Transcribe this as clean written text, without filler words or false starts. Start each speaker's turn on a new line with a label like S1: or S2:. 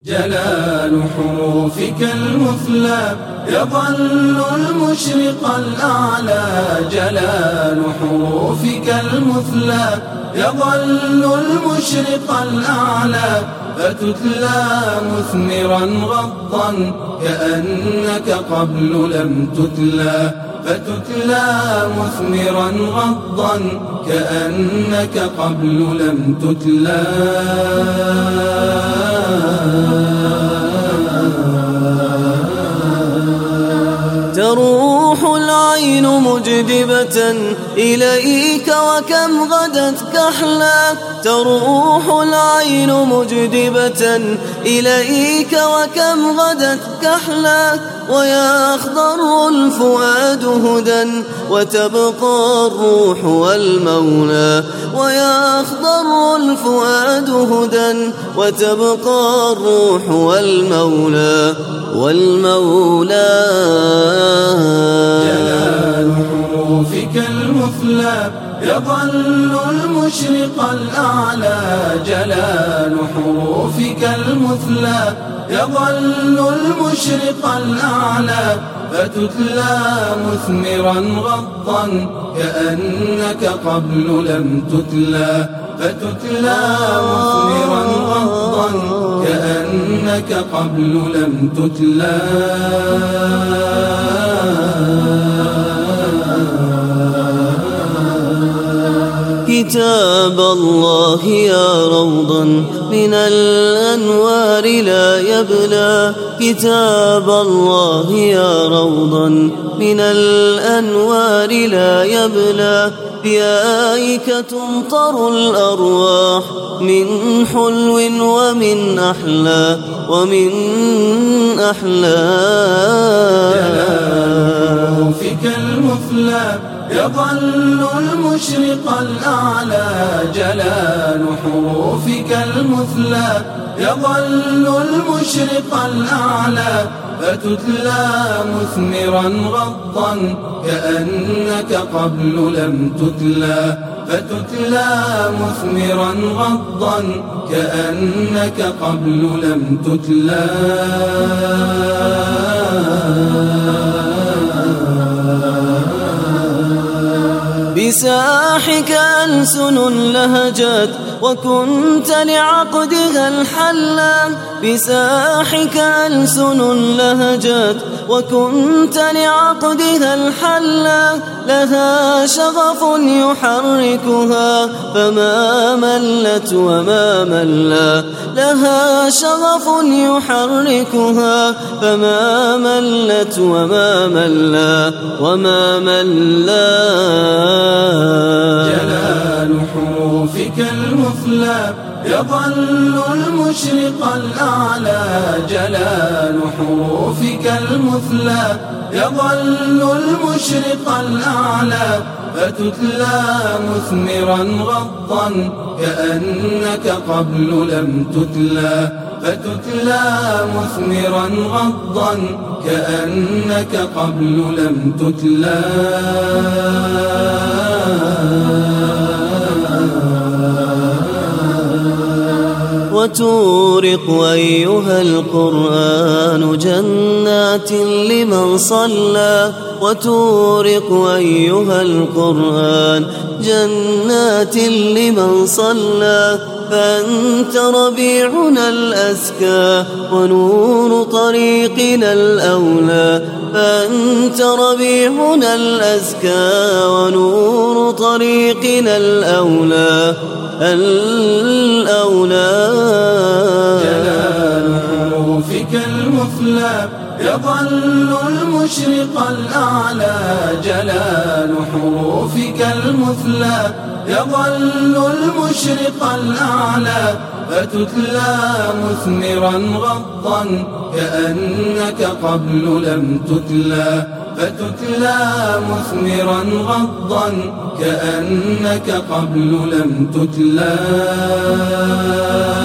S1: جلال حروفك المثلى يظل المشرق الأعلى. جلال حروفك المثلى يظل المشرق الأعلى. فتتلى مثمرا غضا كأنك قبل لم تتلى. فتتلى مثمرا غضا كأنك قبل لم تتلى.
S2: تروح العين مجدبة إليك وكم غدت كحلا. تروح العين مجدبة إليك وكم غدت كحلا. ويخضر الفؤاد هدى وتبقى الروح والمولى. ويخضر الفؤاد هدى وتبقى الروح والمولى.
S1: جلال حروفك المثلى يظل المشرق الأعلى. جلال حروفك المثلى يظل المشرق الأعلى. فتتلى مثمرا غضا كأنك قبل لم تتلى. فتتلى مثمرا غضا كأنك قبل لم تتلى.
S2: كتاب الله يا روضا من الأنوار لا يبلى. كتاب الله يا روضا من الأنوار لا يبلى. بآيك تمطر الأرواح من حلو ومن أحلى
S1: جلال حروفك المثلى يظل المشرق الأعلى. جلال حروفك المثلى يظل المشرق الأعلى. فتتلى مثمرا غضا كأنك قبل لم تتلى. فتتلى مثمرا غضا كأنك قبل لم تتلى.
S2: بساحك ألسن لهجت وكنت لعقدها الحلا. بساحك ألسن لهجت وكنت لعقدها الحلا. لها شغف يحركها فما ملت وما ملا. لها شغف يحركها فما ملت وما ملا.
S1: جلال حروفك المثلى يظل المشرق الأعلى. جلال حروفك المثلى يظل المشرق الأعلى. فتتلى مثمرا غضا كأنك قبل لم تتلى. فتتلى مثمرا غضا كأنك قبل لم تتلى.
S2: وتورق أيها القرآن جنات لمن صلى. وتورق أيها القرآن جنات لمن صلى. فأنت ربيعنا الأزكى ونور طريقنا الأولى. فأنت ربيعنا الأزكى ونور طريقنا الأولى.
S1: جلال حروفك المثلى يظل المشرق الأعلى. جلال حروفك المثلى يظل المشرق الأعلى. فتتلى مثمرا غضا كأنك قبل لم تتلى. فتتلى مثمرا غضا كأنك قبل لم تتلى.